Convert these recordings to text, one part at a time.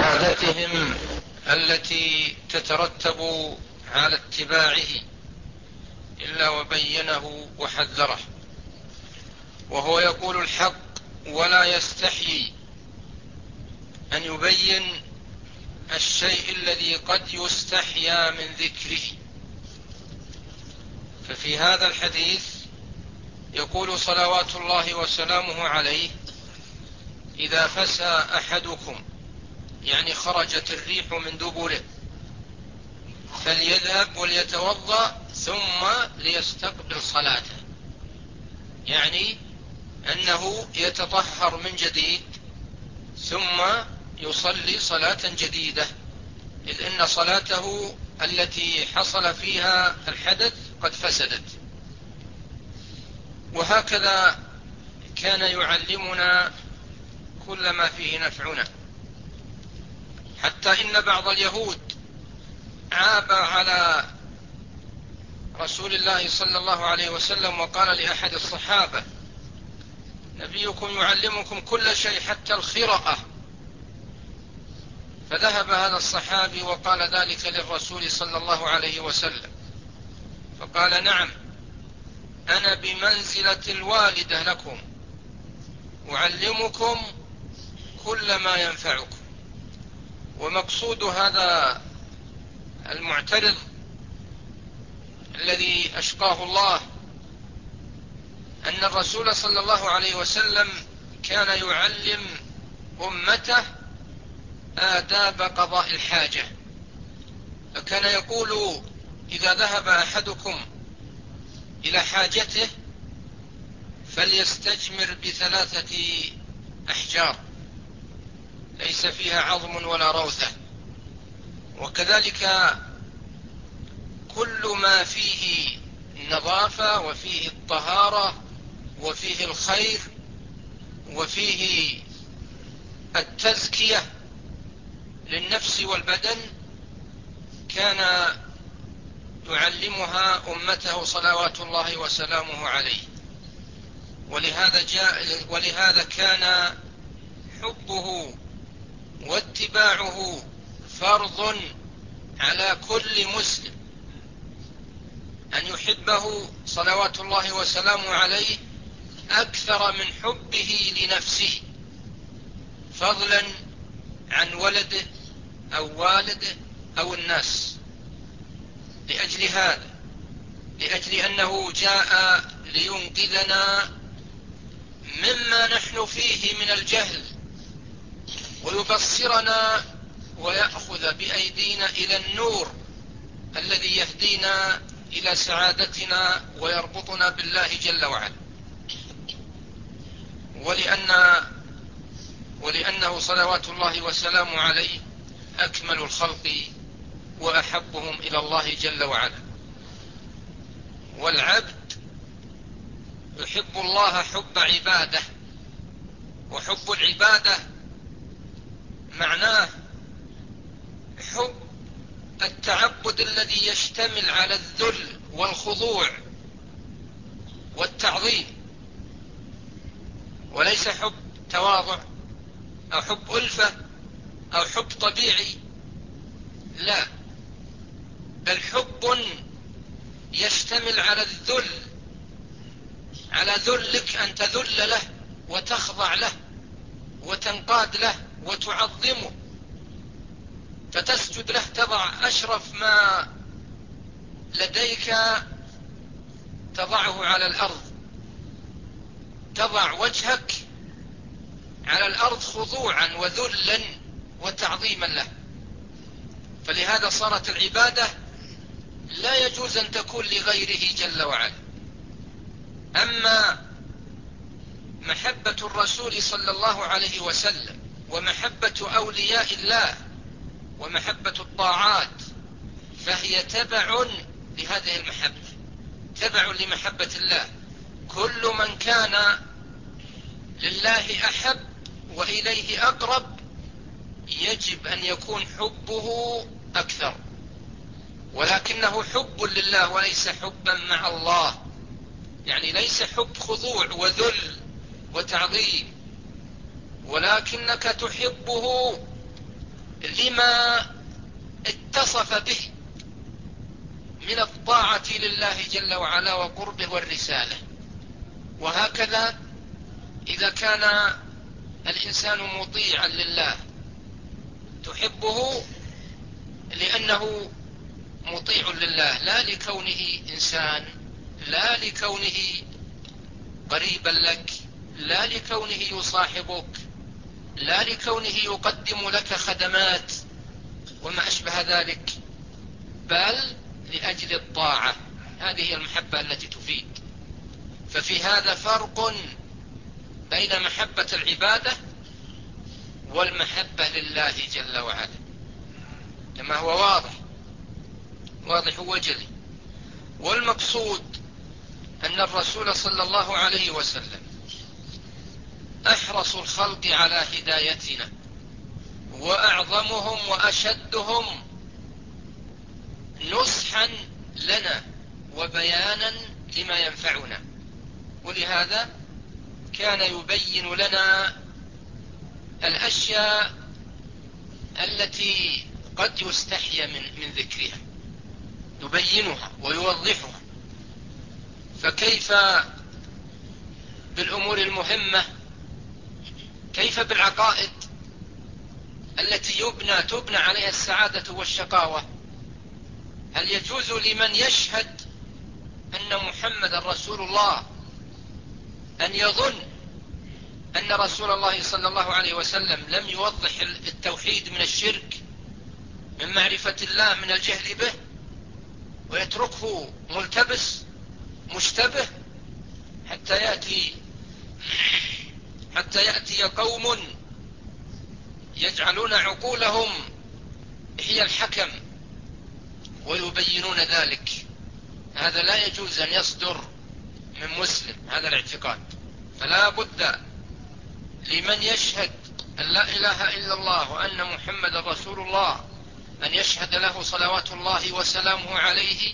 سعادتهم التي تترتب على اتباعه إلا وبينه وحذره، وهو يقول الحق ولا يستحيي أن يبين الشيء الذي قد يستحيا من ذكره. ففي هذا الحديث يقول صلوات الله وسلامه عليه: إذا فسى أحدكم، يعني خرجت الريح من دبره، فليذهب وليتوضأ ثم ليستقبل صلاته، يعني أنه يتطهر من جديد ثم يصلي صلاة جديدة، إذ إن صلاته التي حصل فيها الحدث قد فسدت. وهكذا كان يعلمنا كل ما فيه نفعنا، حتى إن بعض اليهود عاب على رسول الله صلى الله عليه وسلم وقال لأحد الصحابة: نبيكم يعلمكم كل شيء حتى الخرقة. فذهب هذا الصحابي وقال ذلك للرسول صلى الله عليه وسلم، فقال: نعم، أنا بمنزلة الوالدة لكم، أعلمكم كل ما ينفعكم. ومقصود هذا المعترض الذي أشقاه الله أن الرسول صلى الله عليه وسلم كان يعلم أمته آداب قضاء الحاجة، فكان يقول: إذا ذهب أحدكم إلى حاجته فليستجمر ب3 أحجار ليس فيها عظم ولا روثة. وكذلك كل ما فيه النظافة وفيه الطهارة وفيه الخير وفيه التزكية للنفس والبدن كان يعلمها أمته صلوات الله وسلامه عليه. ولهذا كان حبه واتباعه فرض على كل مسلم، أن يحبه صلوات الله وسلامه عليه أكثر من حبه لنفسه، فضلا عن ولده أو والده أو الناس. لأجل أنه جاء لينقذنا مما نحن فيه من الجهل، ويبصرنا ويأخذ بأيدينا إلى النور الذي يهدينا إلى سعادتنا ويربطنا بالله جل وعلا. ولأنه صلوات الله وسلامه عليه أكمل الخلق وأحبهم إلى الله جل وعلا. والعبد يحب الله حب عباده، وحب العبادة معناه حب التعبد الذي يشتمل على الذل والخضوع والتعظيم، وليس حب تواضع أو حب ألفة أو حب طبيعي، لا، بل حب يشتمل على الذل، على ذلك أن تذل له وتخضع له وتنقاد له وتعظمه، فتسجد له، تضع أشرف ما لديك تضعه على الأرض، تضع وجهك على الأرض خضوعا وذلا وتعظيما له. فلهذا صارت العبادة لا يجوز أن تكون لغيره جل وعلا. أما محبة الرسول صلى الله عليه وسلم ومحبة أولياء الله ومحبة الطاعات فهي تبع لهذه المحبة، تبع لمحبة الله. كل من كان لله أحب وإليه أقرب يجب أن يكون حبه أكثر، ولكنه حب لله وليس حبا مع الله، يعني ليس حب خضوع وذل وتعظيم، ولكنك تحبه لما اتصف به من الطاعة لله جل وعلا وقربه والرسالة. وهكذا إذا كان الإنسان مطيعا لله تحبه لأنه مطيع لله، لا لكونه إنسان، لا لكونه قريبا لك، لا لكونه يصاحبك، لا لكونه يقدم لك خدمات وما أشبه ذلك، بل لأجل الطاعة. هذه هي المحبة التي تفيد. ففي هذا فرق بين محبة العبادة والمحبة لله جل وعلا، كما هو واضح وجلي. والمقصود أن الرسول صلى الله عليه وسلم أحرص الخلق على هدايتنا، وأعظمهم وأشدهم نصحا لنا وبيانا لما ينفعنا، ولهذا كان يبين لنا الأشياء التي قد يستحيا من ذكرها، يبينها ويوضحها. فكيف بالأمور المهمة؟ كيف بالعقائد التي تبنى عليها السعادة والشقاوة؟ هل يجوز لمن يشهد أن محمد رسول الله أن يظن أن رسول الله صلى الله عليه وسلم لم يوضح التوحيد من الشرك، من معرفة الله من الجهل به، ويتركه ملتبس مشتبه حتى يأتي قوم يجعلون عقولهم هي الحكم ويبينون ذلك؟ هذا لا يجوز أن يصدر من مسلم هذا الاعتقاد. فلا بد لمن يشهد أن لا إله إلا الله وأن محمد رسول الله أن يشهد له صلوات الله وسلامه عليه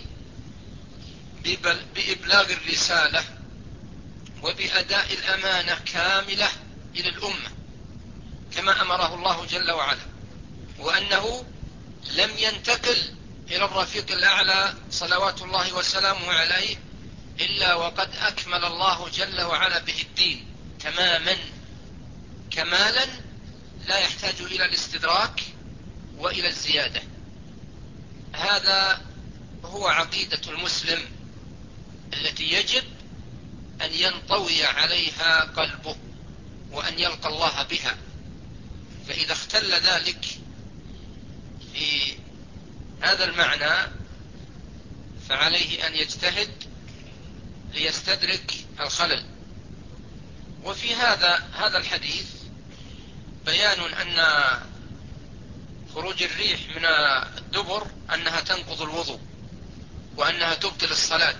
بإبلاغ الرسالة وبأداء الأمانة كاملة إلى الأمة كما أمره الله جل وعلا، وأنه لم ينتقل إلى الرفيق الأعلى صلوات الله وسلامه عليه إلا وقد أكمل الله جل وعلا به الدين تماما كمالا لا يحتاج إلى الاستدراك وإلى الزيادة. هذا هو عقيدة المسلم التي يجب أن ينطوي عليها قلبه وأن يلقى الله بها. فإذا اختل ذلك في هذا المعنى فعليه أن يجتهد ليستدرك الخلل. وفي هذا الحديث بيان أن خروج الريح من الدبر أنها تنقض الوضوء وأنها تبطل الصلاة،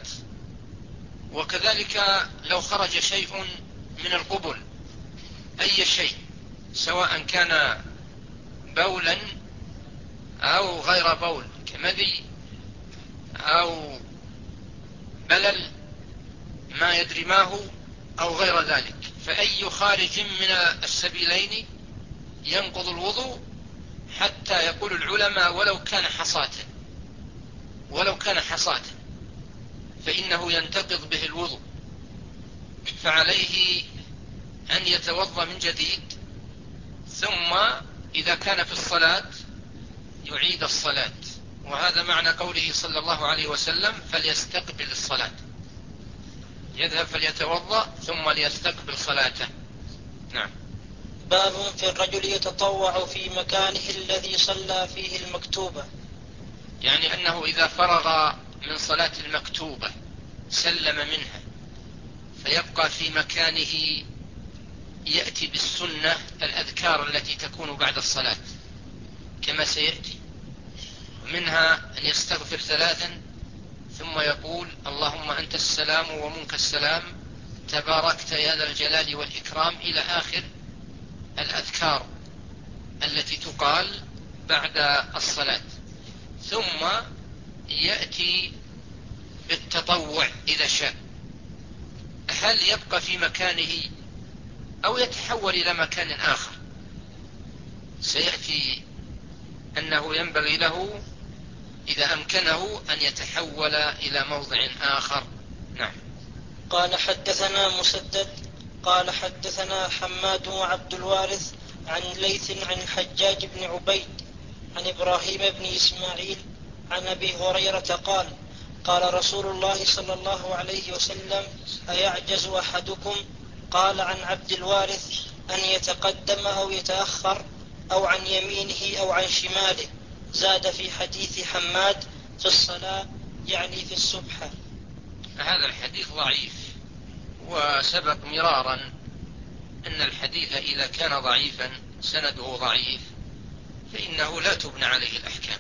وكذلك لو خرج شيء من القبل أي شيء سواء كان بولا أو غير بول كمذي أو بلل ما يدري ما هو أو غير ذلك، فأي خارج من السبيلين ينقض الوضوء حتى يقول العلماء ولو كان حصاة فإنه ينتقض به الوضوء، فعليه أن يتوضأ من جديد، ثم إذا كان في الصلاة يعيد الصلاة. وهذا معنى قوله صلى الله عليه وسلم فليستقبل الصلاة، يذهب فليتوضأ ثم ليستقبل صلاته. نعم. باب في الرجل يتطوع في مكانه الذي صلى فيه المكتوبة، يعني أنه إذا فرغ من صلاة المكتوبة سلم منها فيبقى في مكانه يأتي بالسنة الأذكار التي تكون بعد الصلاة كما سيأتي، منها أن يستغفر 3 ثم يقول اللهم أنت السلام ومنك السلام تباركت يا ذا الجلال والإكرام إلى آخر الأذكار التي تقال بعد الصلاة. ثم يأتي بالتطوع إذا شاء، هل يبقى في مكانه أو يتحول إلى مكان آخر؟ سيأتي أنه ينبغي له إذا أمكنه أن يتحول إلى موضع آخر. نعم. قال حدثنا مسدد قال حدثنا حماد وعبد الوارث عن ليث عن الحجاج بن عبيد عن إبراهيم بن إسماعيل عن أبي هريرة قال قال رسول الله صلى الله عليه وسلم أيعجز أحدكم قال عن عبد الوارث أن يتقدم أو يتأخر أو عن يمينه أو عن شماله. زاد في حديث حماد في الصلاة يعني في السبحة. هذا الحديث ضعيف، وسبق مرارا أن الحديث إذا كان ضعيفا سنده ضعيف فإنه لا تبنى عليه الأحكام،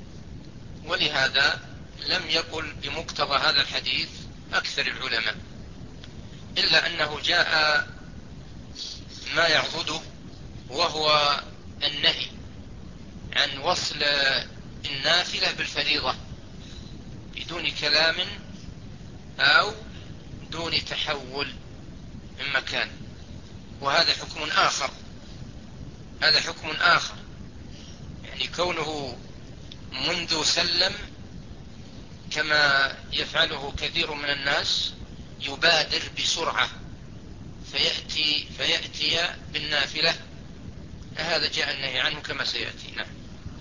ولهذا لم يقل بمقتضى هذا الحديث أكثر العلماء، إلا أنه جاء ما يعضده، وهو النهي عن وصل النافلة بالفريضة بدون كلام أو دون تحول من مكان، وهذا حكم آخر. هذا حكم آخر، يعني كونه منذ سلم كما يفعله كثير من الناس يبادر بسرعة فيأتي بالنافلة، هذا جاء النهي عنه كما سيأتي. نعم.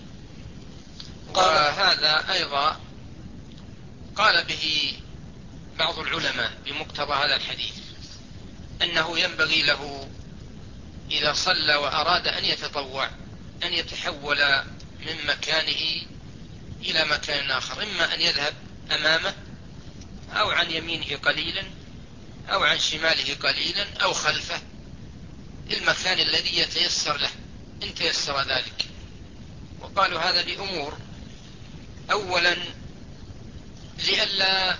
وهذا أيضا قال به بعض العلماء بمقتضى هذا الحديث أنه ينبغي له إذا صلى وأراد أن يتطوع أن يتحول من مكانه إلى مكان آخر، إما أن يذهب أمامه أو عن يمينه قليلا أو عن شماله قليلا أو خلفه، المكان الذي يتيسر له إن تيسر ذلك. وقالوا هذا لأمور: أولا لئلا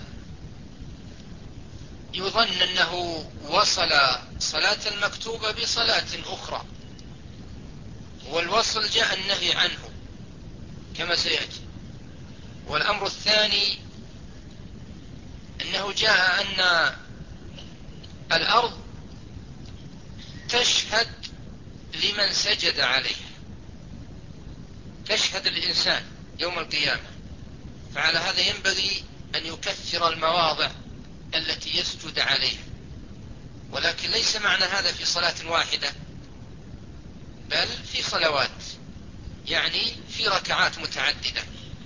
يظن أنه وصل صلاة المكتوبة بصلاة أخرى، والوصل جاء النهي عنه كما سيأتي. والأمر الثاني أنه جاء أن الأرض تشهد لمن سجد عليها، تشهد الإنسان يوم القيامة، فعلى هذا ينبغي أن يكثر المواضع التي يسجد عليها، ولكن ليس معنى هذا في صلاة واحدة، بل في صلوات، يعني في ركعات متعددة.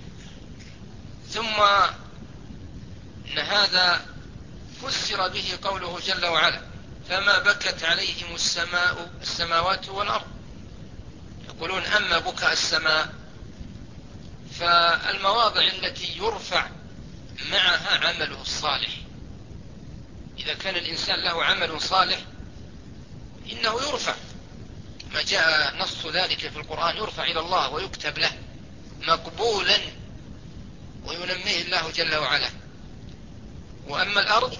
ثم إن هذا فسر به قوله جل وعلا: فما بكت عليهم السماوات والأرض. يقولون أما بكاء السماء فالمواضع التي يرفع معها عمله الصالح، إذا كان الإنسان له عمل صالح إنه يرفع، ما جاء نص ذلك في القرآن، يرفع إلى الله ويكتب له مقبولا وينميه الله جل وعلا. وأما الأرض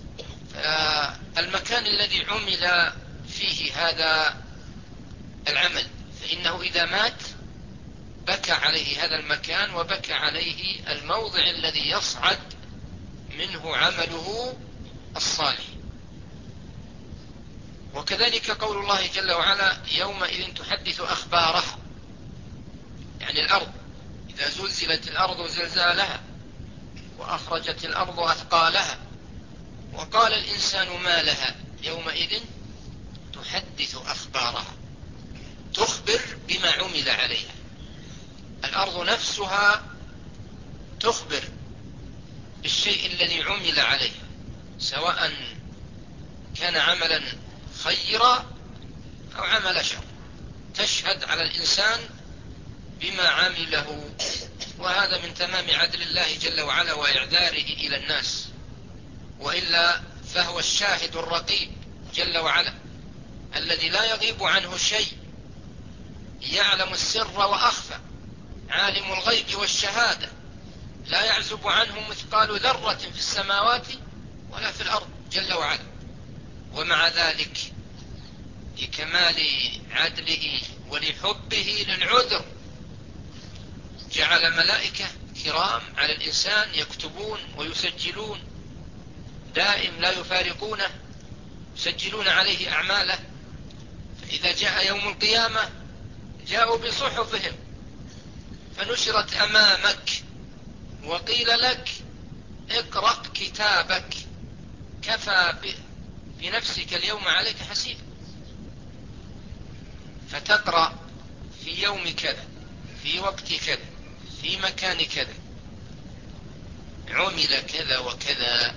المكان الذي عمل فيه هذا العمل، فإنه إذا مات بكى عليه هذا المكان وبكى عليه الموضع الذي يصعد منه عمله الصالح. وكذلك قول الله جل وعلا: يومئذ تحدث أخبارها، يعني الأرض إذا زلزلت الأرض زلزالها وأخرجت الأرض أثقالها وقال الإنسان ما لها يومئذ تحدث أخبارها، تخبر بما عمل عليها. الأرض نفسها تخبر بالشيء الذي عمل عليها، سواء كان عملا خيرا أو عمل شر، تشهد على الإنسان بما عمله. وهذا من تمام عدل الله جل وعلا وإعذاره إلى الناس، وإلا فهو الشاهد الرقيب جل وعلا الذي لا يغيب عنه شيء، يعلم السر وأخفى، عالم الغيب والشهادة، لا يعزب عنه مثقال ذرة في السماوات ولا في الأرض جل وعلا. ومع ذلك لكمال عدله ولحبه للعذر جعل ملائكة كرام على الإنسان يكتبون ويسجلون، دائم لا يفارقونه، يسجلون عليه أعماله. فإذا جاء يوم القيامة جاءوا بصحفهم فنشرت أمامك وقيل لك اقرأ كتابك كفى بنفسك اليوم عليك حسيب، فتقرأ في يوم كذا في وقت كذا في مكان كذا عمل كذا وكذا.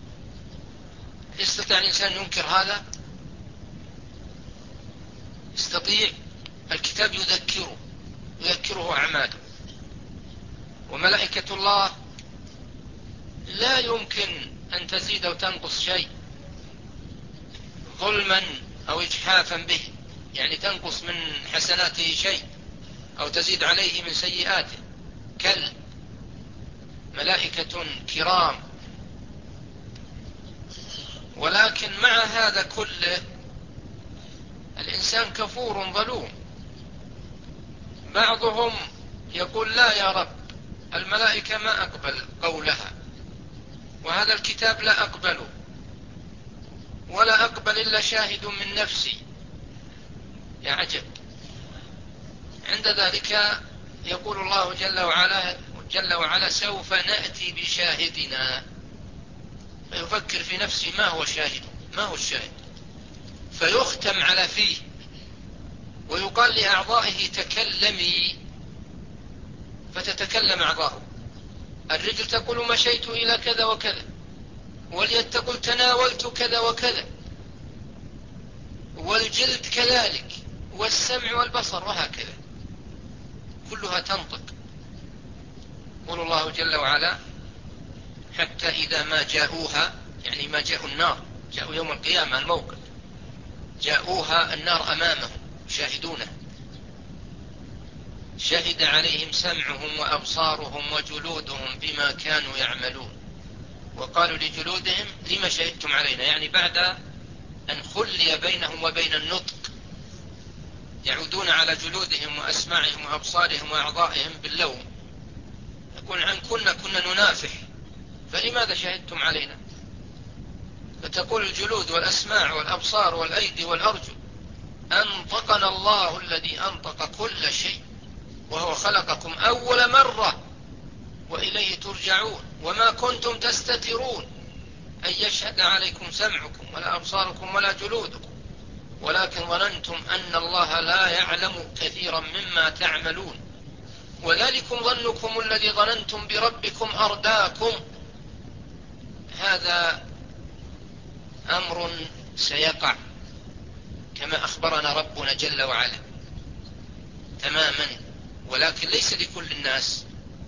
يستطيع الإنسان ينكر هذا؟ يستطيع. الكتاب يذكره أعماله، وملائكة الله لا يمكن أن تزيد أو تنقص شيء ظلما أو إجحافا به، يعني تنقص من حسناته شيء أو تزيد عليه من سيئاته، كلا، ملائكة كرام. ولكن مع هذا كله الإنسان كفور ظلوم. بعضهم يقول لا يا رب، الملائكة ما أقبل قولها، وهذا الكتاب لا أقبله، ولا أقبل إلا شاهد من نفسي. يا عجب! عند ذلك يقول الله جل وعلا سوف نأتي بشاهدنا، فيفكر في نفسه ما هو الشاهد، فيختم على فيه ويقال لأعضائه تكلمي، فتتكلم أعضاؤه. الرجل تقول مشيت إلى كذا وكذا، واليد تقول تناولت كذا وكذا، والجلد كذلك، والسمع والبصر، وهكذا كلها تنطق. يقول الله جل وعلا حتى إذا ما جاءوها، يعني ما جاءوا النار، جاءوا يوم القيامة الموقف، جاءوها النار أمامهم شاهدونه، شهد عليهم سمعهم وأبصارهم وجلودهم بما كانوا يعملون، وقالوا لجلودهم لما شهدتم علينا، يعني بعد أن خلي بينهم وبين النطق يعودون على جلودهم وأسماعهم وأبصارهم وأعضائهم باللوم، يقول عن كنا ننافح، فلماذا شهدتم علينا؟ فتقول الجلود والأسماع والأبصار والأيدي والأرجل أنطقنا الله الذي أنطق كل شيء، وهو خلقكم أول مرة وإليه ترجعون، وما كنتم تستترون أن يشهد عليكم سمعكم ولا أبصاركم ولا جلودكم، ولكن ظننتم أن الله لا يعلم كثيرا مما تعملون، وذلكم ظنكم الذي ظننتم بربكم أرداكم. هذا أمر سيقع كما أخبرنا ربنا جل وعلا تماما، ولكن ليس لكل الناس،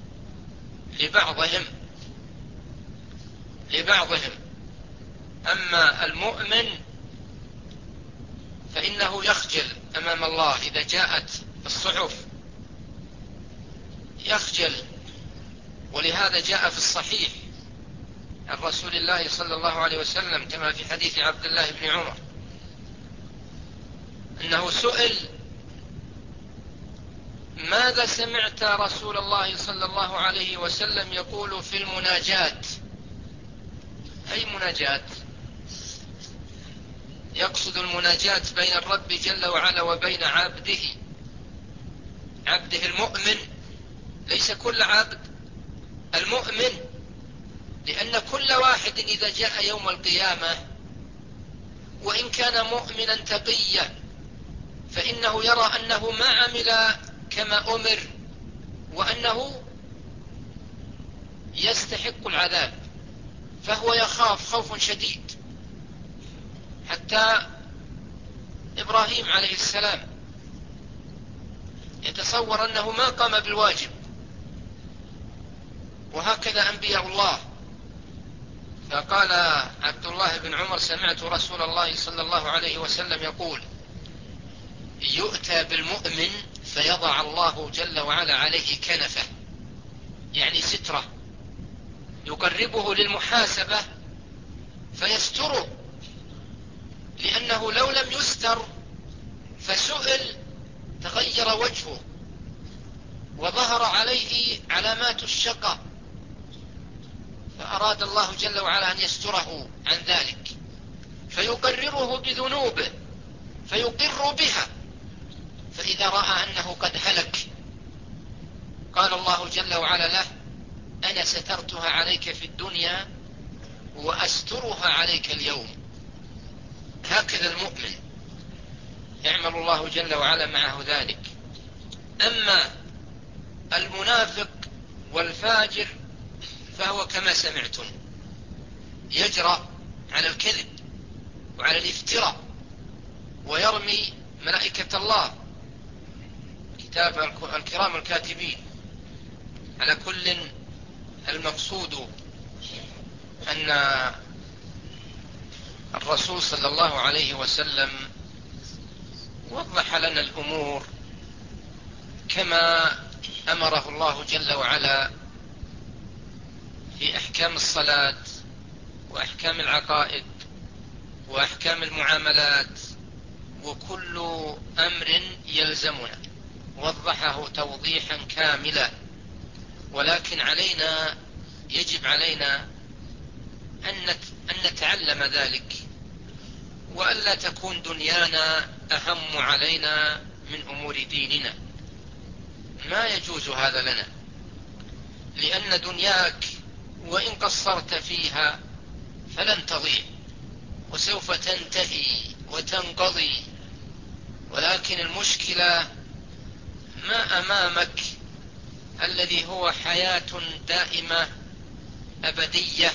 لبعضهم. أما المؤمن فإنه يخجل أمام الله إذا جاءت الصحف، يخجل. ولهذا جاء في الصحيح عن رسول الله صلى الله عليه وسلم كما في حديث عبد الله بن عمر أنه سئل ماذا سمعت رسول الله صلى الله عليه وسلم يقول في المناجاة؟ أي مناجاة؟ يقصد المناجاة بين الرب جل وعلا وبين عبده المؤمن، ليس كل عبد، المؤمن، لأن كل واحد إذا جاء يوم القيامة وإن كان مؤمنا تقيا فإنه يرى أنه ما عمل كما أمر، وأنه يستحق العذاب، فهو يخاف خوف شديد. حتى إبراهيم عليه السلام يتصور أنه ما قام بالواجب، وهكذا أنبياء الله. فقال عبد الله بن عمر سمعت رسول الله صلى الله عليه وسلم يقول يؤتى بالمؤمن فيضع الله جل وعلا عليه كنفه، يعني سترة، يقربه للمحاسبة فيستره، لأنه لو لم يستر فسئل تغير وجهه وظهر عليه علامات الشقاء، فأراد الله جل وعلا أن يستره عن ذلك، فيقرره بذنوبه فيقر بها، فإذا رأى أنه قد قال الله جل وعلا له: أنا سترتها عليك في الدنيا وأسترها عليك اليوم. هكذا المؤمن يعمل الله جل وعلا معه ذلك. أما المنافق والفاجر فهو كما سمعتم، يجرأ على الكذب وعلى الافتراء ويرمي ملائكة الله كتاب الكرام الكاتبين. على كل، المقصود أن الرسول صلى الله عليه وسلم وضح لنا الأمور كما أمره الله جل وعلا في أحكام الصلاة وأحكام العقائد وأحكام المعاملات، وكل أمر يلزمنا وضحه توضيحا كاملا. ولكن علينا، يجب علينا أن نتعلم ذلك، وألا تكون دنيانا أهم علينا من أمور ديننا. ما يجوز هذا لنا، لأن دنياك وإن قصرت فيها فلن تضيع وسوف تنتهي وتنقضي، ولكن المشكلة ما أمامك الذي هو حياة دائمة أبدية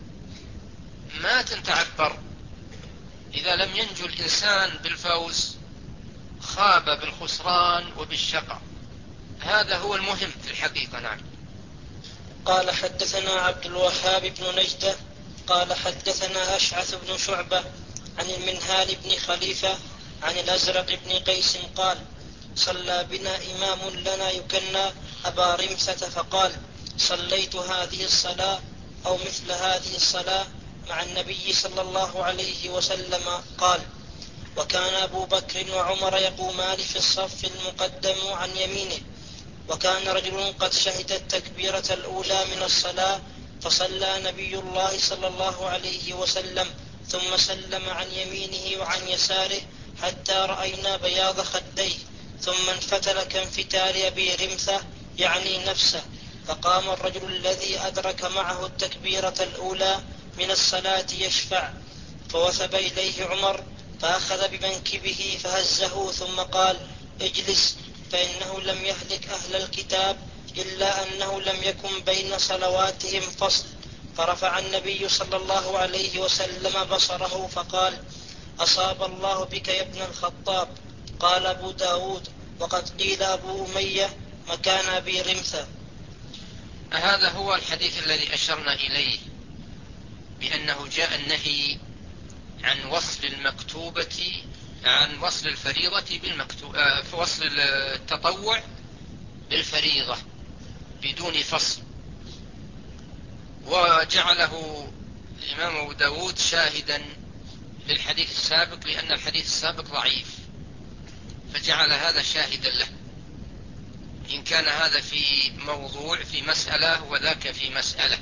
ما تتعبر. إذا لم ينجو الإنسان بالفوز خاب بالخسران وبالشقاء. هذا هو المهم في الحقيقة. نعم. قال حدثنا عبد الوهاب بن نجدة قال حدثنا أشعث بن شعبة عن المنهال بن خليفة عن الأزرق بن قيس قال: صلى بنا إمام لنا يكنى أبا رمثة فقال: صليت هذه الصلاة أو مثل هذه الصلاة مع النبي صلى الله عليه وسلم. قال: وكان أبو بكر وعمر يقومان في الصف المقدم عن يمينه، وكان رجل قد شهد التكبيرة الأولى من الصلاة فصلى نبي الله صلى الله عليه وسلم ثم سلم عن يمينه وعن يساره حتى رأينا بياض خديه، ثم انفتل كانفتال أبي رمثة يعني نفسه، فقام الرجل الذي أدرك معه التكبيرة الأولى من الصلاة يشفع، فوثب إليه عمر فأخذ بمنكبه فهزه ثم قال: اجلس، فإنه لم يهلك أهل الكتاب إلا أنه لم يكن بين صلواتهم فصل. فرفع النبي صلى الله عليه وسلم بصره فقال: أصاب الله بك يا ابن الخطاب. قال أبو داود: وقد قيل أبو أمية مكان أبي رمثة. هذا هو الحديث الذي أشرنا إليه بأنه جاء النهي عن وصل المكتوبة، عن وصل الفريضة بالمكتوبة، وصل التطوع بالفريضة بدون فصل، وجعله الإمام أبو داود شاهدا للحديث السابق، لأن الحديث السابق ضعيف فجعل هذا شاهدا له، إن كان هذا في موضوع في مسألة وذاك في مسألة،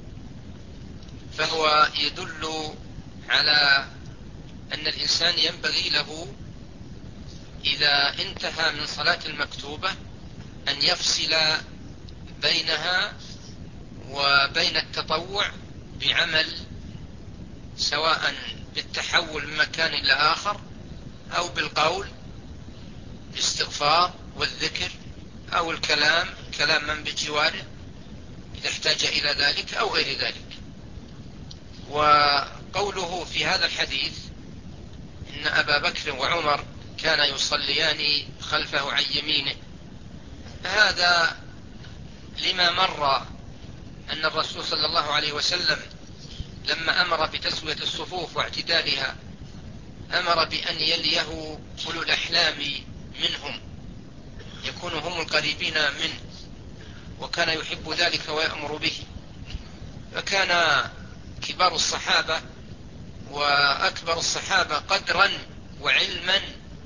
فهو يدل على أن الإنسان ينبغي له إذا انتهى من صلاة المكتوبة أن يفصل بينها وبين التطوع بعمل، سواء بالتحول من مكان إلى آخر أو بالقول بالاستغفار والذكر أو كلام من بجواره إذا احتاج إلى ذلك أو غير ذلك. وقوله في هذا الحديث إن أبا بكر وعمر كان يصليان خلفه عن يمينه، هذا لما مر أن الرسول صلى الله عليه وسلم لما أمر بتسوية الصفوف واعتدالها أمر بأن يليه أولو الأحلام منهم، يكونوا هم القريبين منه، وكان يحب ذلك ويأمر به. فكان كبار الصحابة وأكبر الصحابة قدرا وعلما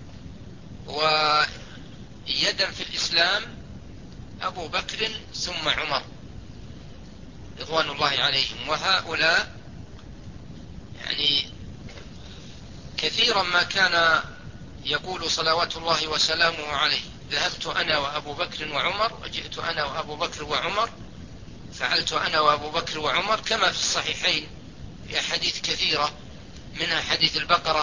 ويدا في الإسلام أبو بكر ثم عمر رضوان الله عليهم. وهؤلاء يعني كثيرا ما كان يقول صلوات الله وسلامه عليه: ذهبت أنا وأبو بكر وعمر، وجئت أنا وأبو بكر وعمر، فعلت أنا وأبو بكر وعمر، كما في الصحيحين في أحاديث كثيرة، منها حديث البقرة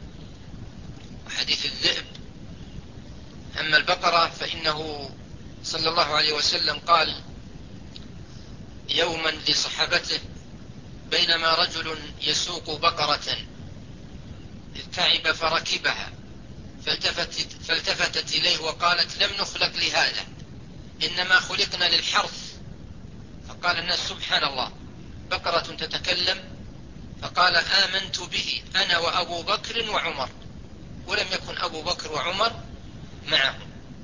وحديث الذئب. أما البقرة فإنه صلى الله عليه وسلم قال يوما لصحابته: بينما رجل يسوق بقرة إذ تعب فركبها، فالتفتت إليه وقالت: لم نخلق لهذا، إنما خلقنا للحرث. فقال الناس: سبحان الله، بقرة تتكلم؟ فقال: آمنت به أنا وأبو بكر وعمر، ولم يكن أبو بكر وعمر معه.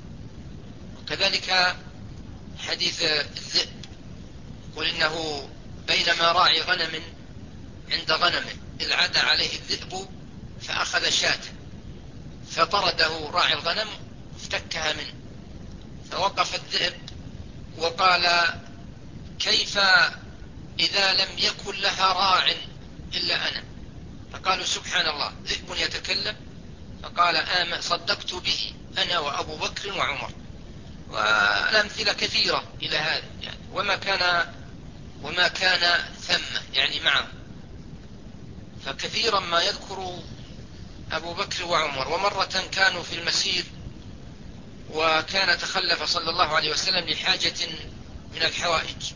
وكذلك حديث الذئب، قل إنه بينما راعي غنم عند غنمه إذ عدى عليه الذئب فأخذ شاة، فطرده راعي الغنم افتكها منه، فوقف الذئب وقال: كيف إذا لم يكن لها راع إلا أنا؟ فقالوا: سبحان الله، ذئب يتكلم؟ فقال: صدقت به أنا وأبو بكر وعمر. والأمثلة كثيرة إلى هذا يعني، وما كان ثم يعني معه. فكثيرا ما يذكر أبو بكر وعمر. ومرة كانوا في المسير، وكان تخلف صلى الله عليه وسلم لحاجة من الحوائج،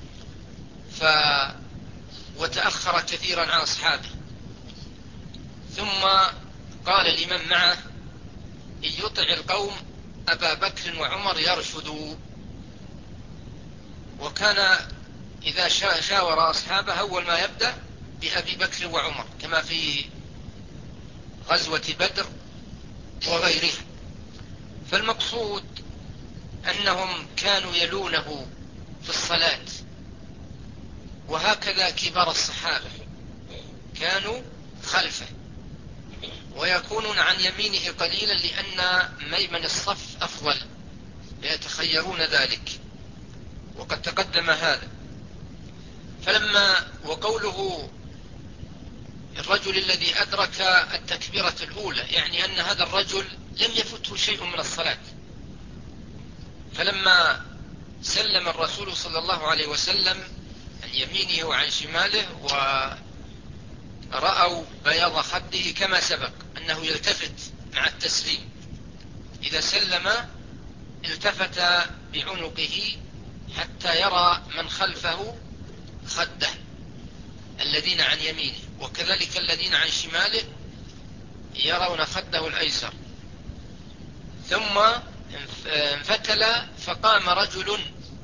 وتأخر كثيرا عن أصحابه، ثم قال لمن معه: إن يطع القوم أبا بكر وعمر يرشدوا. وكان إذا شاور أصحابه أول ما يبدأ بأبي بكر وعمر، كما في غزوة بدر وغيرها. فالمقصود أنهم كانوا يلونه في الصلاة، وهكذا كبار الصحابة كانوا خلفه، ويكونون عن يمينه قليلا، لأن ميمن الصف أفضل، يتخيرون ذلك، وقد تقدم هذا. وقوله الرجل الذي أدرك التكبيرة الأولى، يعني أن هذا الرجل لم يفته شيء من الصلاة. فلما سلم الرسول صلى الله عليه وسلم عن يمينه وعن شماله، ورأوا بياض خده كما سبق أنه يلتفت مع التسليم، إذا سلم التفت بعنقه حتى يرى من خلفه خده الذين عن يمينه، وكذلك الذين عن شماله يرون خده الأيسر. ثم انفتل، فقام رجل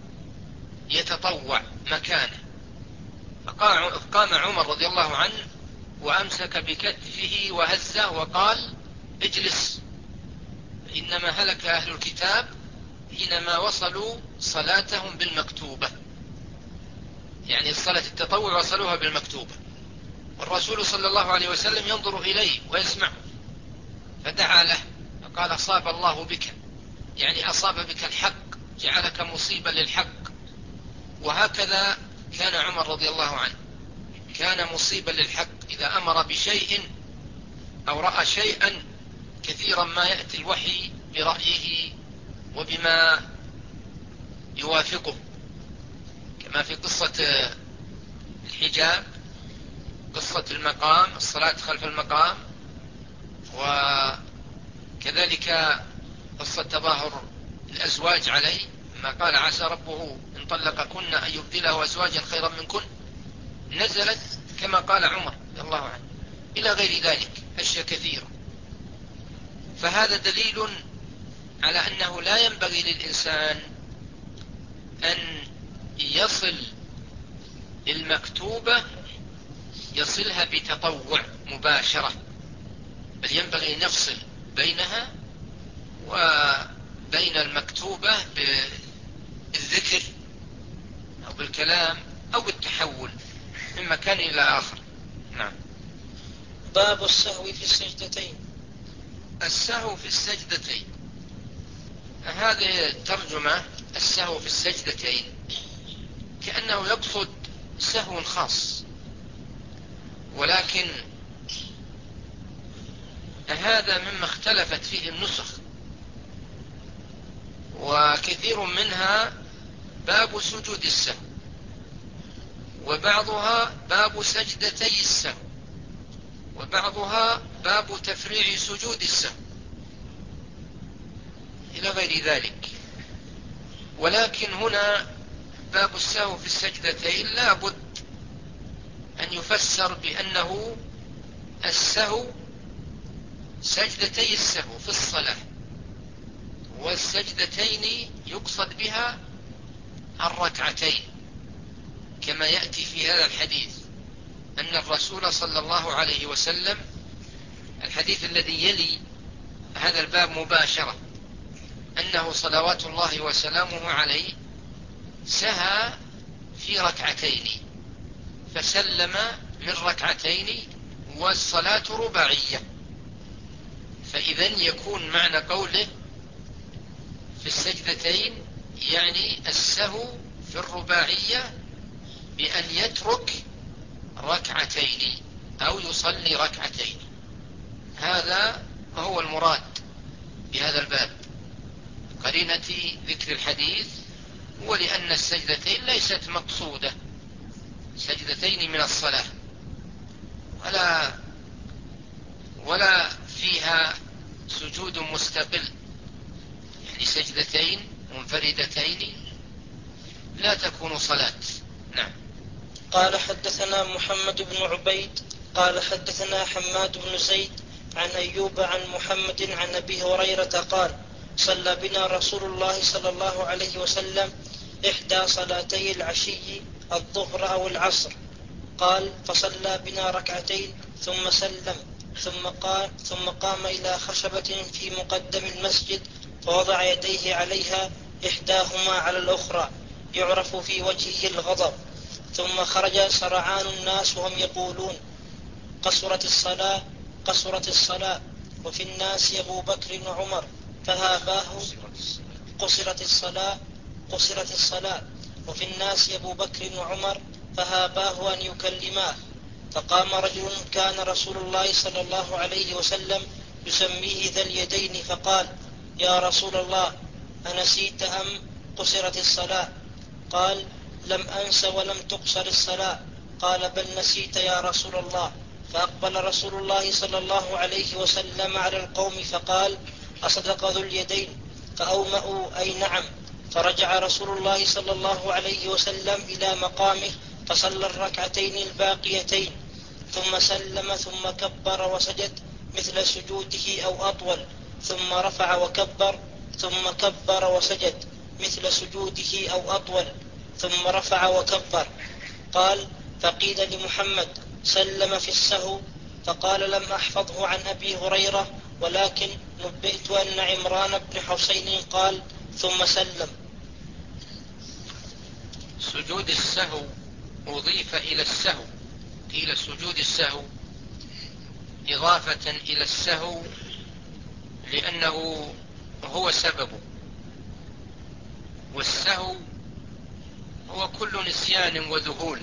يتطوع مكانه، فقام عمر رضي الله عنه وأمسك بكتفه وهزه وقال: اجلس، إنما هلك أهل الكتاب حينما وصلوا صلاتهم بالمكتوبة، يعني الصلاة التطوع وصلوها بالمكتوبة، والرسول صلى الله عليه وسلم ينظر إليه ويسمعه، فدعا له فقال: أصاب الله بك، يعني أصاب بك الحق، جعلك مصيبا للحق. وهكذا كان عمر رضي الله عنه، كان مصيبا للحق، إذا أمر بشيء أو رأى شيئا كثيرا ما يأتي الوحي برأيه وبما يوافقه، كما في قصة الحجاب، قصة المقام، الصلاة خلف المقام، وكذلك قصة تظاهر الأزواج عليه، ما قال: عسى ربه إن طلقكن أن يبدله أزواجا خيرا منكن، نزلت كما قال عمر رضي الله عنه، إلى غير ذلك أشياء كثيرة. فهذا دليل على أنه لا ينبغي للإنسان أن يصل المكتوبة يصلها بتطوع مباشرة، بل ينبغي أن يفصل بينها وبين المكتوبة بالذكر أو بالكلام أو بالتحول من مكان إلى آخر. نعم. باب السهو في السجدتين. السهو في السجدتين، هذه الترجمة: السهو في السجدتين، كأنه يقصد سهو خاص، ولكن هذا مما اختلفت فيه النسخ، كثير منها باب سجود السهو، وبعضها باب سجدتي السهو، وبعضها باب تفريع سجود السهو إلى غير ذلك. ولكن هنا باب السهو في السجدتين لا بد أن يفسر بأنه السهو سجدتي السهو في الصلاة، والسجدتين يقصد بها الركعتين، كما يأتي في هذا الحديث أن الرسول صلى الله عليه وسلم، الحديث الذي يلي هذا الباب مباشرة، أنه صلوات الله وسلامه عليه سهى في ركعتين فسلم من ركعتين والصلاة رباعية. فإذن يكون معنى قوله في السجدتين يعني السهو في الرباعية بأن يترك ركعتين أو يصلي ركعتين. هذا هو المراد بهذا الباب قرينة ذكر الحديث، ولأن السجدتين ليست مقصودة سجدتين من الصلاة ولا فيها سجود مستقل، يعني سجدتين منفردتين لا تكون صلاة. نعم. قال حدثنا محمد بن عبيد قال حدثنا حماد بن زيد عن أيوب عن محمد عن أبي هريرة قال صلى بنا رسول الله صلى الله عليه وسلم إحدى صلاتي العشي الظهر أو العصر. قال فصلى بنا ركعتين ثم سلم ثم قام إلى خشبة في مقدم المسجد فوضع يديه عليها إحداهما على الأخرى يعرف في وجهه الغضب، ثم خرج سرعان الناس وهم يقولون قصرت الصلاة وفي الناس أبو بكر وعمر فهاباه قصرت الصلاة وفي الناس أبو بكر وعمر فهاباه أن يكلماه. فقام رجل كان رسول الله صلى الله عليه وسلم يسميه ذا اليدين فقال يا رسول الله أنسيت أم قصرت الصلاة؟ قال لم أنس ولم تقصر الصلاة. قال بل نسيت يا رسول الله. فأقبل رسول الله صلى الله عليه وسلم على القوم فقال أصدق ذو اليدين؟ فأومأوا أي نعم. فرجع رسول الله صلى الله عليه وسلم إلى مقامه فصلى الركعتين الباقيتين ثم سلم ثم كبر وسجد مثل سجوده أو أطول، ثم رفع وكبر ثم كبر وسجد مثل سجوده أو أطول، ثم رفع وكبر. قال فقيل لمحمد سلم في السهو؟ فقال لم أحفظه عن أبي هريرة، ولكن نبئت أن عمران بن حسين قال ثم سلم. سجود السهو أضيف إلى السهو، قيل سجود السهو إضافة إلى السهو لأنه هو سببه، والسهو هو كل نسيان وذهول،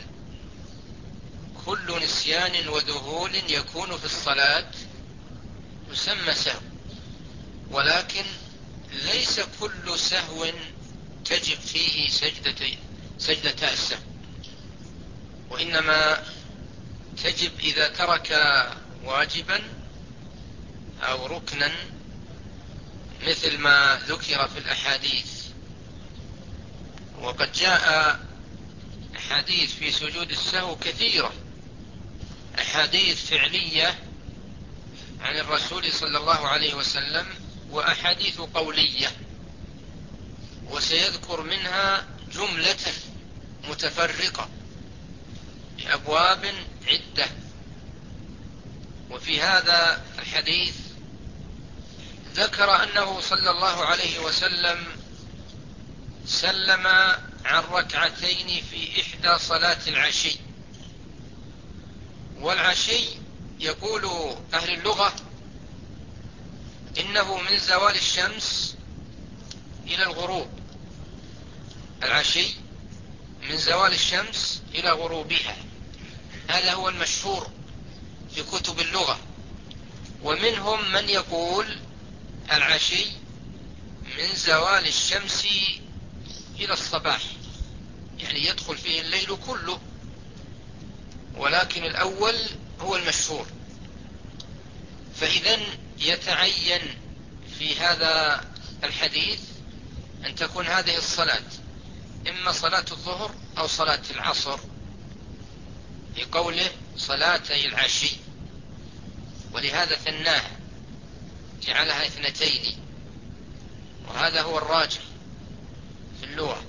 كل نسيان وذهول يكون في الصلاة يسمى سهو، ولكن ليس كل سهو تجب فيه سجدتا السهو، وإنما تجب إذا ترك واجبا أو ركنا مثل ما ذكر في الأحاديث. وقد جاء أحاديث في سجود السهو كثيرة، أحاديث فعلية عن الرسول صلى الله عليه وسلم وأحاديث قولية، وسيذكر منها جملة متفرقة بأبواب عدة. وفي هذا الحديث ذكر أنه صلى الله عليه وسلم سلم عن ركعتين في إحدى صلاة العشي. والعشي يقول أهل اللغة إنه من زوال الشمس إلى الغروب، العشي من زوال الشمس إلى غروبها، هذا هو المشهور في كتب اللغة. ومنهم من يقول العشي من زوال الشمس إلى الصباح، يعني يدخل فيه الليل كله، ولكن الأول هو المشهور. فإذا يتعين في هذا الحديث أن تكون هذه الصلاة إما صلاة الظهر أو صلاة العصر، لقوله صلاتي العشي، ولهذا ثناها جعلها اثنتين، وهذا هو الراجح في اللغة.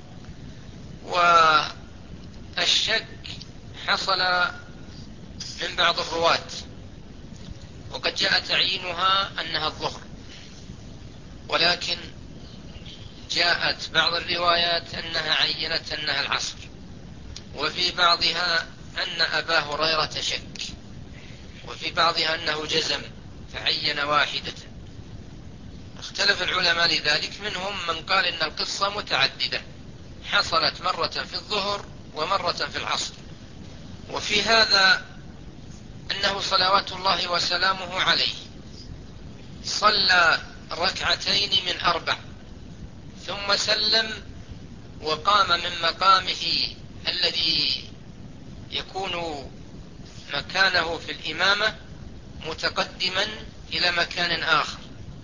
والشك حصل من بعض الرواة، وقد جاء تعيينها أنها الظهر، ولكن جاءت بعض الروايات أنها عينت أنها العصر، وفي بعضها أن أبا هريرة شك، وفي بعضها أنه جزم فعين واحدة. اختلف العلماء لذلك، منهم من قال إن القصة متعددة، حصلت مرة في الظهر ومرة في العصر. وفي هذا أنه صلوات الله وسلامه عليه صلى ركعتين من 4 ثم سلم، وقام من مقامه الذي يكون مكانه في الإمامة متقدما إلى مكان آخر،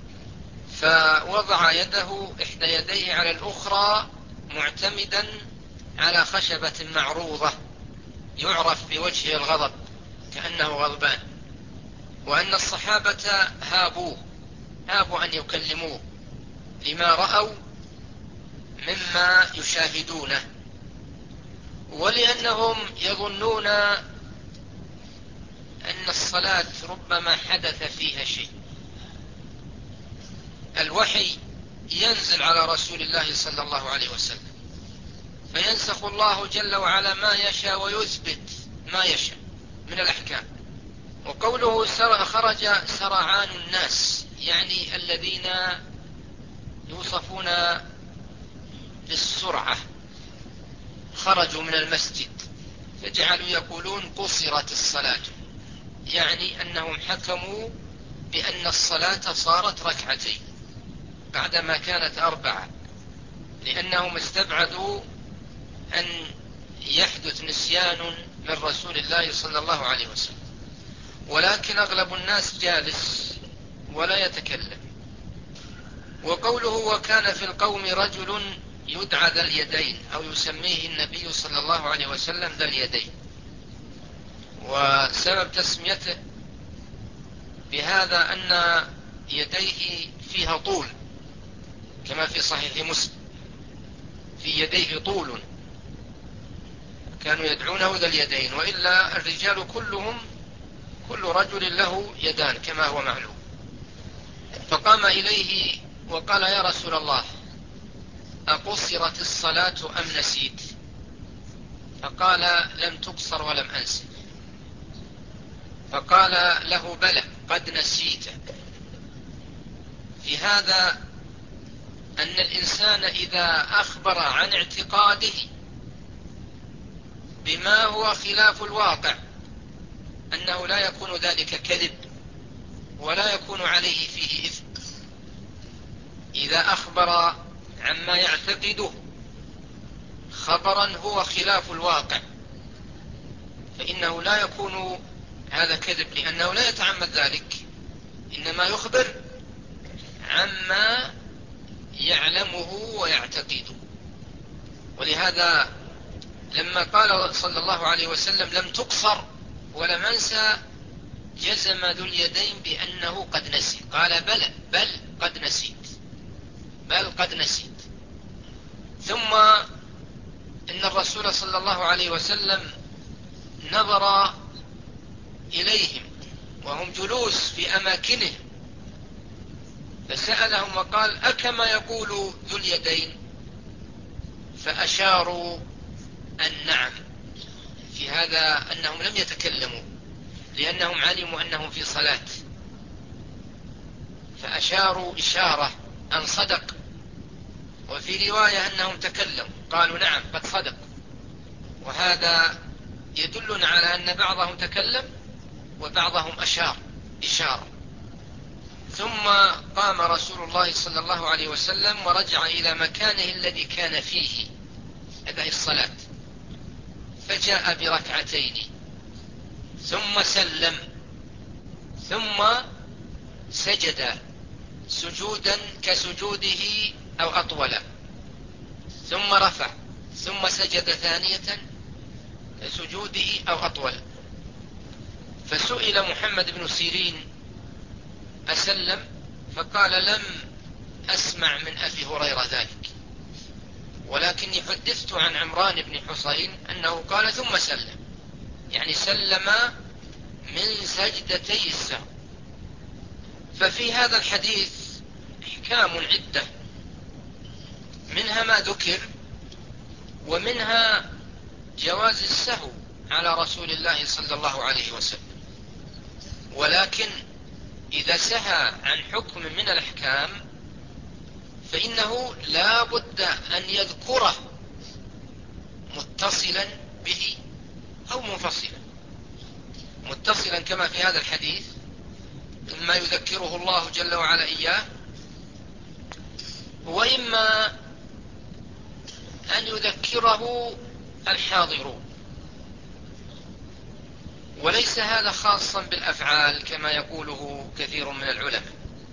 فوضع يده إحدى يديه على الأخرى معتمدا على خشبة معروضة يعرف بوجه الغضب كأنه غضبان، وأن الصحابة هابوا أن يكلموه لما رأوا مما يشاهدونه، ولأنهم يظنون أن الصلاة ربما حدث فيها شيء. الوحي ينزل على رسول الله صلى الله عليه وسلم، فينسخ الله جل وعلا ما يشاء ويثبت ما يشاء من الأحكام. وقوله خرج سرعان الناس، يعني الذين يوصفون بالسرعة خرجوا من المسجد، فجعلوا يقولون قصرت الصلاة، يعني أنهم حكموا بأن الصلاة صارت ركعتين بعدما كانت 4، لأنهم استبعدوا أن يحدث نسيان من رسول الله صلى الله عليه وسلم. ولكن أغلب الناس جالس ولا يتكلم. وقوله وكان في القوم رجل يدعى ذا اليدين، أو يسميه النبي صلى الله عليه وسلم ذا اليدين، وسبب تسميته بهذا أن يديه فيها طول، كما في صحيح مسلم في يديه طول، كانوا يدعونه ذا اليدين، وإلا الرجال كلهم كل رجل له يدان كما هو معلوم. فقام إليه وقال يا رسول الله أقصرت الصلاة أم نسيت؟ فقال لم تقصر ولم أنس. فقال له بلى قد نسيت. في هذا أن الإنسان إذا أخبر عن اعتقاده بما هو خلاف الواقع أنه لا يكون ذلك كذب ولا يكون عليه فيه إثم. إذا أخبر عما يعتقده خبرا هو خلاف الواقع فإنه لا يكون هذا كذب، لأنه لا يتعمد ذلك، إنما يخبر عما يعلمه ويعتقده. ولهذا لما قال صلى الله عليه وسلم لم تقصر ولم أنسى جزم ذو اليدين بأنه قد نسي، قال بل قد نسيت. ثم إن الرسول صلى الله عليه وسلم نظر إليهم وهم جلوس في أماكنهم فسألهم وقال أكما يقول ذو اليدين؟ فأشاروا أن نعم، في هذا أنهم لم يتكلموا لأنهم علموا أنهم في صلاة، فأشاروا إشارة أن صدق. وفي رواية أنهم تكلموا قالوا نعم قد صدق، وهذا يدلنا على أن بعضهم تكلم وبعضهم أشار إشارة. ثم قام رسول الله صلى الله عليه وسلم ورجع إلى مكانه الذي كان فيه أداء الصلاة، فجاء بركعتين ثم سلم ثم سجد سجودا كسجوده أو أطول، ثم رفع ثم سجد ثانية كسجوده أو أطول. فسئل محمد بن سيرين أسلم؟ فقال: لم أسمع من أبي هريرة ذلك، ولكني حدثت عن عمران بن حصين أنه قال ثم سلم، يعني سلم من سجدتي السهو. ففي هذا الحديث أحكام عدة، منها ما ذكر، ومنها جواز السهو على رسول الله صلى الله عليه وسلم. ولكن إذا سهى عن حكم من الأحكام فإنه لا بد أن يذكره متصلا به أو منفصلا. متصلا كما في هذا الحديث، إما يذكره الله جل وعلا إياه، وإما أن يذكره الحاضرون. وليس هذا خاصا بالأفعال كما يقوله كثير من العلماء،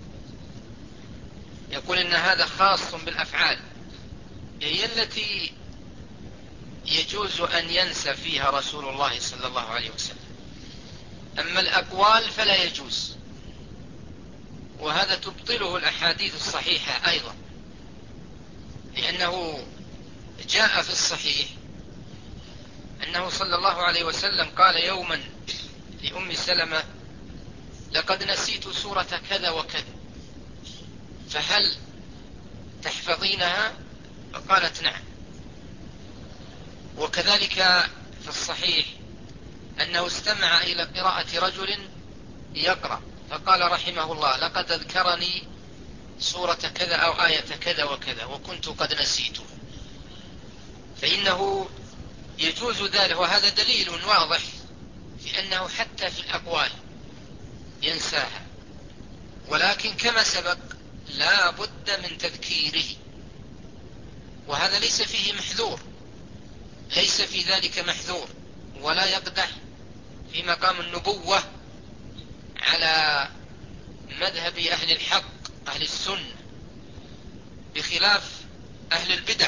يقول إن هذا خاص بالأفعال، هي التي يجوز أن ينسى فيها رسول الله صلى الله عليه وسلم. أما الأقوال فلا يجوز، وهذا تبطله الأحاديث الصحيحة أيضا، لأنه جاء في الصحيح أنه صلى الله عليه وسلم قال يوما لأم سلمة: لقد نسيت سورة كذا وكذا، فهل تحفظينها؟ فقالت: نعم. وكذلك في الصحيح أنه استمع إلى قراءة رجل يقرأ فقال رحمه الله: لقد أذكرني سورة كذا أو آية كذا وكذا وكنت قد نسيته. فإنه يجوز ذلك، وهذا دليل واضح في أنه حتى في الأقوال ينساها، ولكن كما سبق لا بد من تذكيره، وهذا ليس فيه محذور، ليس في ذلك محذور، ولا يقدح في مقام النبوة على مذهب أهل الحق أهل السنة، بخلاف أهل البدع،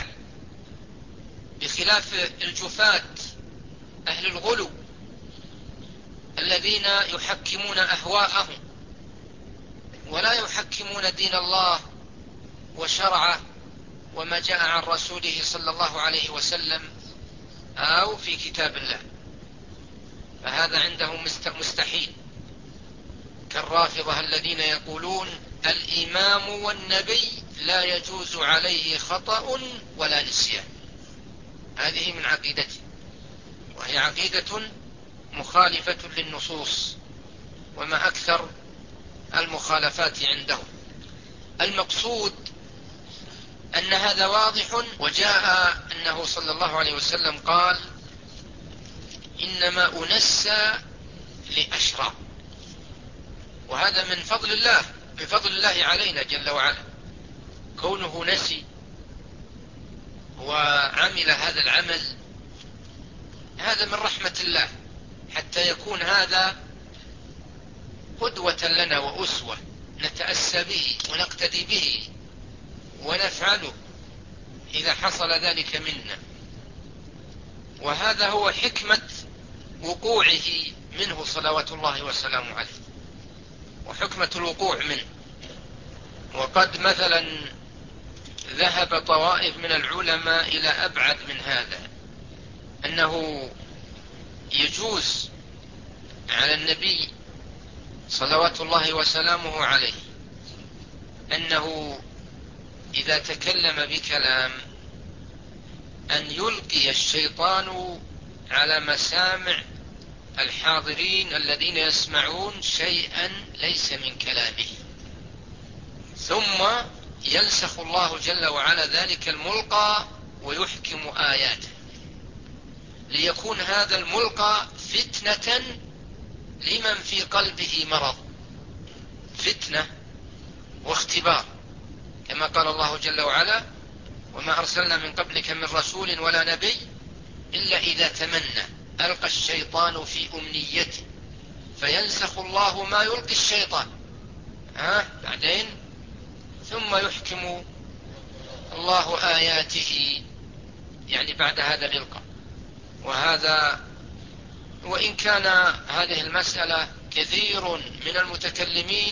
بخلاف الجفاة أهل الغلو الذين يحكمون أهواءهم ولا يحكمون دين الله وشرعه وما جاء عن رسوله صلى الله عليه وسلم أو في كتاب الله، فهذا عندهم مستحيل. كالرافضة الذين يقولون الإمام والنبي لا يجوز عليه خطأ ولا نسيان، هذه من عقيدته، وهي عقيدة مخالفة للنصوص، وما أكثر المخالفات عندهم. المقصود أن هذا واضح، وجاء أنه صلى الله عليه وسلم قال: إنما أنسى لأشرع. وهذا من فضل الله، من فضل الله علينا جل وعلا، كونه نسي وعمل هذا العمل، هذا من رحمة الله، حتى يكون هذا قدوة لنا وأسوة نتأسى به ونقتدي به ونفعله إذا حصل ذلك منا. وهذا هو حكمة وقوعه منه صلوات الله وسلامه عليه، وحكمة الوقوع منه. وقد مثلا ذهب طوائف من العلماء إلى أبعد من هذا، أنه يجوز على النبي صلوات الله وسلامه عليه أنه إذا تكلم بكلام أن يلقي الشيطان على مسامع الحاضرين الذين يسمعون شيئا ليس من كلامه، ثم ينسخ الله جل وعلا ذلك الملقى ويحكم آياته، ليكون هذا الملقى فتنة لمن في قلبه مرض، فتنة واختبار، كما قال الله جل وعلا: وما أرسلنا من قبلك من رسول ولا نبي إلا إذا تمنى ألقى الشيطان في أمنيته فينسخ الله ما يلقي الشيطان بعدين ثم يحكم الله آياته، يعني بعد هذا الإلقاء. وهذا وإن كان هذه المسألة كثير من المتكلمين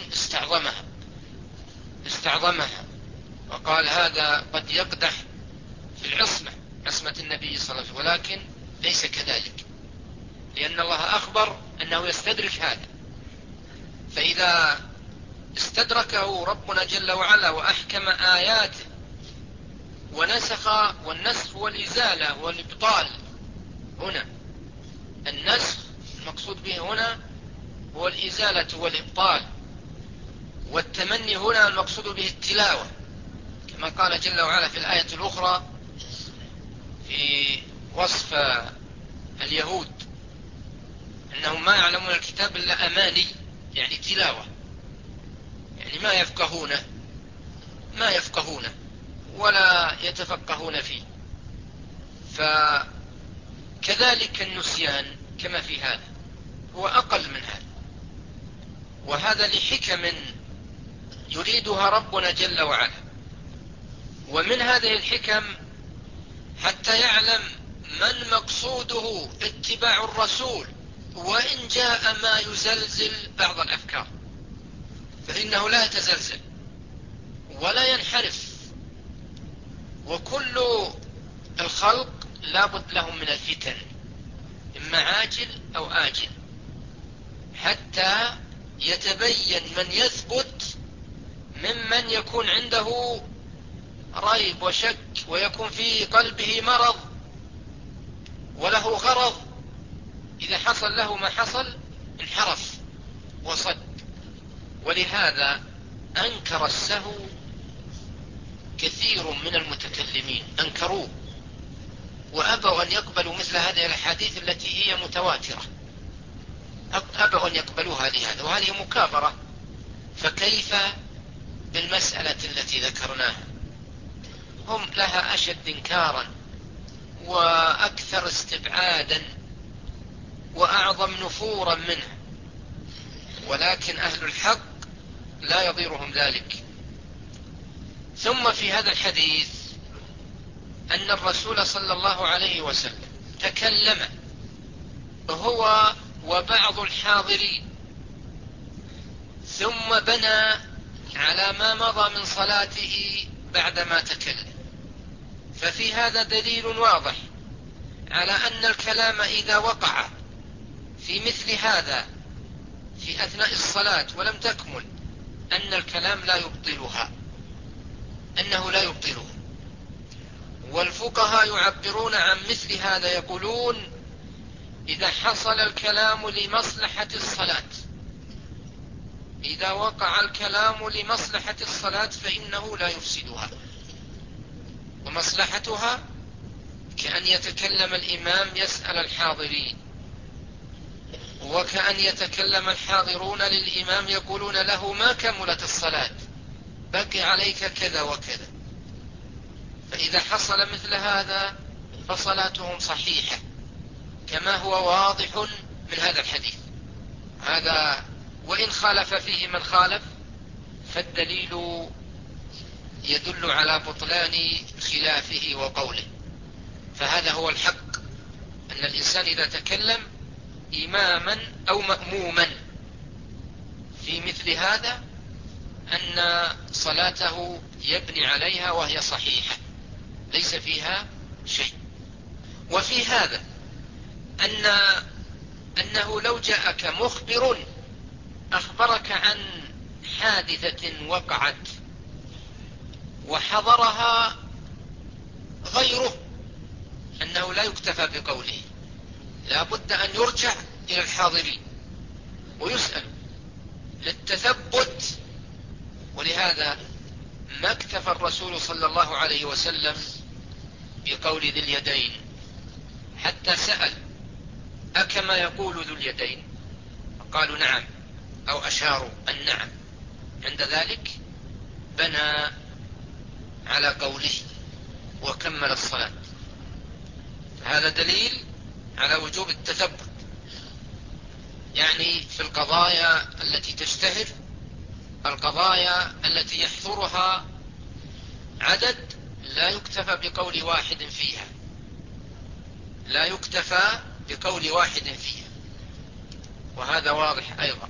استعظمها وقال هذا قد يقدح في عصمة النبي صلى الله عليه وسلم، ولكن ليس كذلك، لأن الله أخبر أنه يستدرك هذا. فإذا استدركه ربنا جل وعلا وأحكم آياته ونسخ، والنسخ والإزالة والإبطال هنا، النسخ المقصود به هنا هو الإزالة والإبطال، والتمني هنا المقصود به التلاوة، كما قال جل وعلا في الآية الأخرى في وصف اليهود أنهم ما يعلمون الكتاب إلا أماني، يعني تلاوة، يعني ما يفقهونه ولا يتفقهون فيه. فكذلك النسيان كما في هذا هو أقل من هذا، وهذا لحكم يريدها ربنا جل وعلا. ومن هذه الحكم حتى يعلم من مقصوده اتباع الرسول، وإن جاء ما يزلزل بعض الأفكار فإنه لا يتزلزل ولا ينحرف، وكل الخلق لابد لهم من الفتن إما عاجل أو آجل، حتى يتبين من يثبت ممن يكون عنده ريب وشك ويكون في قلبه مرض وله غرض، إذا حصل له ما حصل انحرف وصد. ولهذا أنكر السهو كثير من المتكلمين، أنكروه وأبوا أن يقبلوا مثل هذه الأحاديث التي هي متواترة، أبوا أن يقبلوها لهذا، وهذه مكابرة. فكيف بالمسألة التي ذكرناها؟ هم لها أشد إنكارا وأكثر استبعادا وأعظم نفورا منها، ولكن أهل الحق لا يضيرهم ذلك. ثم في هذا الحديث أن الرسول صلى الله عليه وسلم تكلم هو وبعض الحاضرين، ثم بنى على ما مضى من صلاته بعدما تكلم. ففي هذا دليل واضح على أن الكلام إذا وقع في مثل هذا في أثناء الصلاة ولم تكمل أن الكلام لا يبطلها، أنه لا يبطله. والفقهاء يعبرون عن مثل هذا يقولون إذا حصل الكلام لمصلحة الصلاة، إذا وقع الكلام لمصلحة الصلاة فإنه لا يفسدها. ومصلحتها كأن يتكلم الإمام يسأل الحاضرين، وكأن يتكلم الحاضرون للإمام يقولون له ما كملت الصلاة، بقي عليك كذا وكذا. فإذا حصل مثل هذا فصلاتهم صحيحة، كما هو واضح من هذا الحديث هذا. وإن خالف فيه من خالف فالدليل يدل على بطلان خلافه وقوله. فهذا هو الحق، أن الإنسان إذا تكلم إماما أو مأموما في مثل هذا أن صلاته يبني عليها وهي صحيحة ليس فيها شيء. وفي هذا أنه لو جاءك مخبر أخبرك عن حادثة وقعت وحضرها غيره، أنه لا يكتفى بقوله، لا بد أن يرجع إلى الحاضرين ويسأل للتثبت. ولهذا ما اكتفى الرسول صلى الله عليه وسلم بقول ذي اليدين حتى سأل أكما يقول ذو اليدين؟ قالوا نعم، أو أشاروا النعم. عند ذلك بنى على قوله وكمل الصلاة. هذا دليل على وجوب التثبت، يعني في القضايا التي تشتهر، القضايا التي يحضرها عدد، لا يكتفى بقول واحد فيها، لا يكتفى بقول واحد فيها، وهذا واضح أيضا.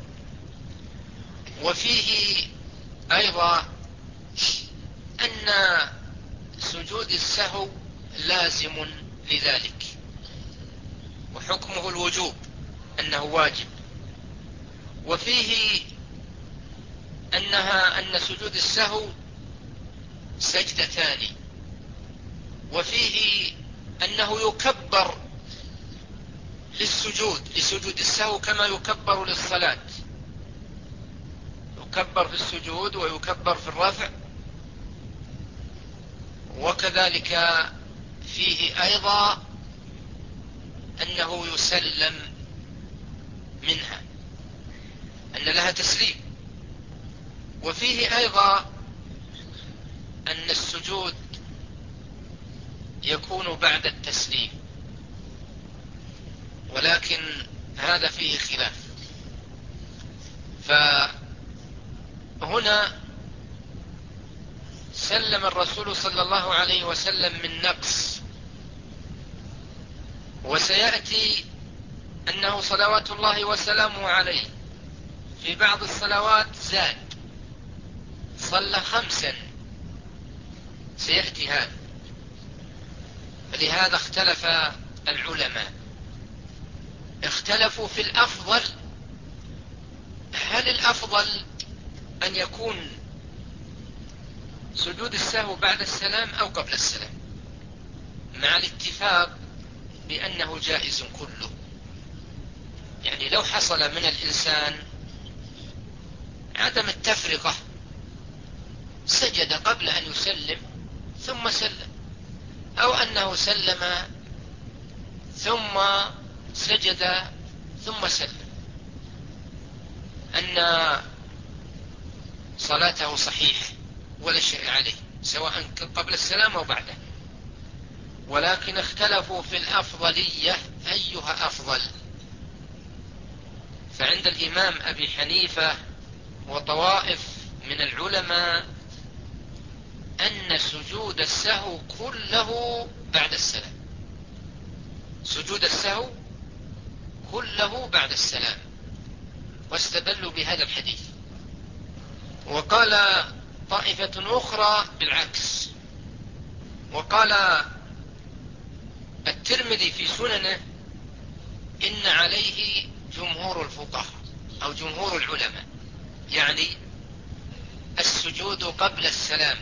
وفيه أيضا أن سجود السهو لازم لذلك، وحكمه الوجوب، أنه واجب. وفيه أن سجود السهو سجدتان. وفيه أنه يكبر لسجود السهو كما يكبر للصلاة، يكبر في السجود ويكبر في الرفع. وكذلك فيه أيضا أنه يسلم منها، أن لها تسليم. وفيه أيضا أن السجود يكون بعد التسليم، ولكن هذا فيه خلاف. فهنا سلم الرسول صلى الله عليه وسلم من نقص، وسيأتي أنه صلوات الله وسلامه عليه في بعض الصلوات زاد، صلى 5، سيأتي هذا. فلهذا اختلف العلماء، اختلفوا في الأفضل. هل الأفضل أن يكون سجود السهو بعد السلام أو قبل السلام؟ مع الاتفاق بأنه جائز كله. يعني لو حصل من الإنسان عدم التفرقة، سجد قبل أن يسلم ثم سلم، أو أنه سلم ثم سجد ثم سلم، أن صلاته صحيحة ولا شيء عليه، سواء قبل السلام أو بعده. ولكن اختلفوا في الأفضلية، أيها أفضل. فعند الإمام أبي حنيفة وطوائف من العلماء أن سجود السهو كله بعد السلام، سجود السهو كله بعد السلام، واستدلوا بهذا الحديث. وقال طائفة أخرى بالعكس، وقال الترمذي في سننه إن عليه جمهور الفقهاء أو جمهور العلماء، يعني السجود قبل السلام.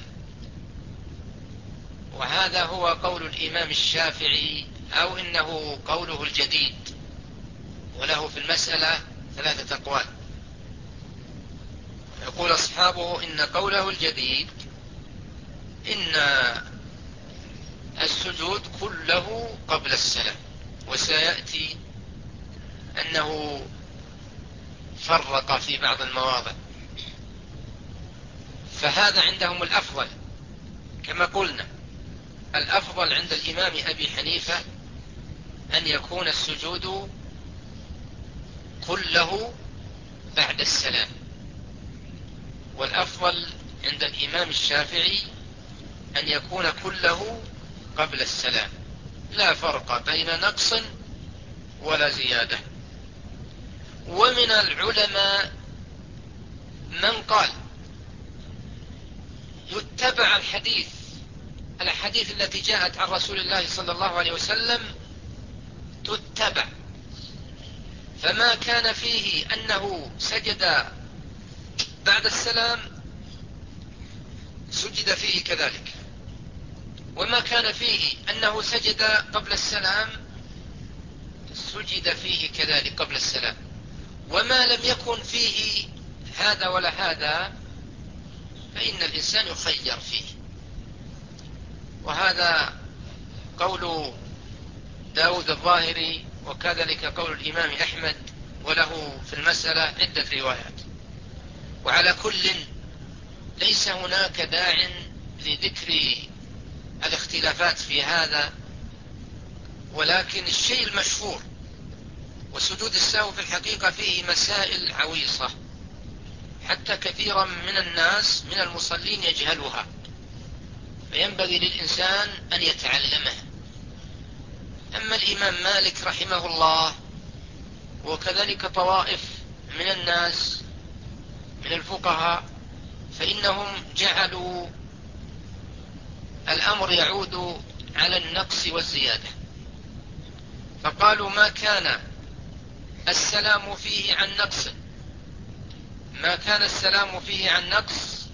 وهذا هو قول الإمام الشافعي، أو إنه قوله الجديد، وله في المسألة 3 أقوال. يقول أصحابه إن قوله الجديد إن السجود كله قبل السلام، وسيأتي أنه فرق في بعض المواضع. فهذا عندهم الأفضل. كما قلنا، الأفضل عند الإمام أبي حنيفة أن يكون السجود كله بعد السلام، والأفضل عند الإمام الشافعي أن يكون كله قبل السلام، لا فرق بين نقص ولا زيادة. ومن العلماء من قال يتبع الأحاديث التي جاءت عن رسول الله صلى الله عليه وسلم تتبع، فما كان فيه أنه سجد بعد السلام سجد فيه كذلك، وما كان فيه أنه سجد قبل السلام سجد فيه كذلك قبل السلام. وما لم يكن فيه هذا ولا هذا فإن الإنسان يخير فيه. وهذا قول داود الظاهري، وكذلك قول الإمام أحمد، وله في المسألة عدة روايات. وعلى كل ليس هناك داع لذكر الاختلافات في هذا، ولكن الشيء المشهور وسجود السهو في الحقيقة فيه مسائل عويصة، حتى كثيرا من الناس من المصلين يجهلها، فينبغي للإنسان أن يتعلمه. أما الإمام مالك رحمه الله وكذلك طوائف من الناس من الفقهاء فإنهم جعلوا الأمر يعود على النقص والزيادة، فقالوا ما كان السلام فيه عن نقص، ما كان السلام فيه عن نقص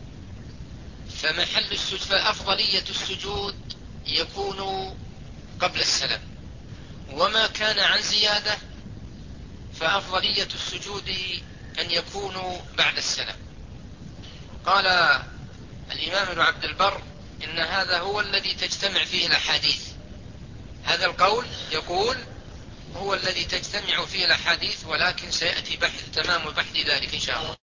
فمحل السجود فأفضلية السجود يكون قبل السلام، وما كان عن زيادة فأفضلية السجود أن يكون بعد السلام. قال الإمام ابن عبد البر إن هذا هو الذي تجتمع فيه الأحاديث، هذا القول يقول هو الذي تجتمع فيه الأحاديث، ولكن سيأتي تمام بحث ذلك إن شاء الله.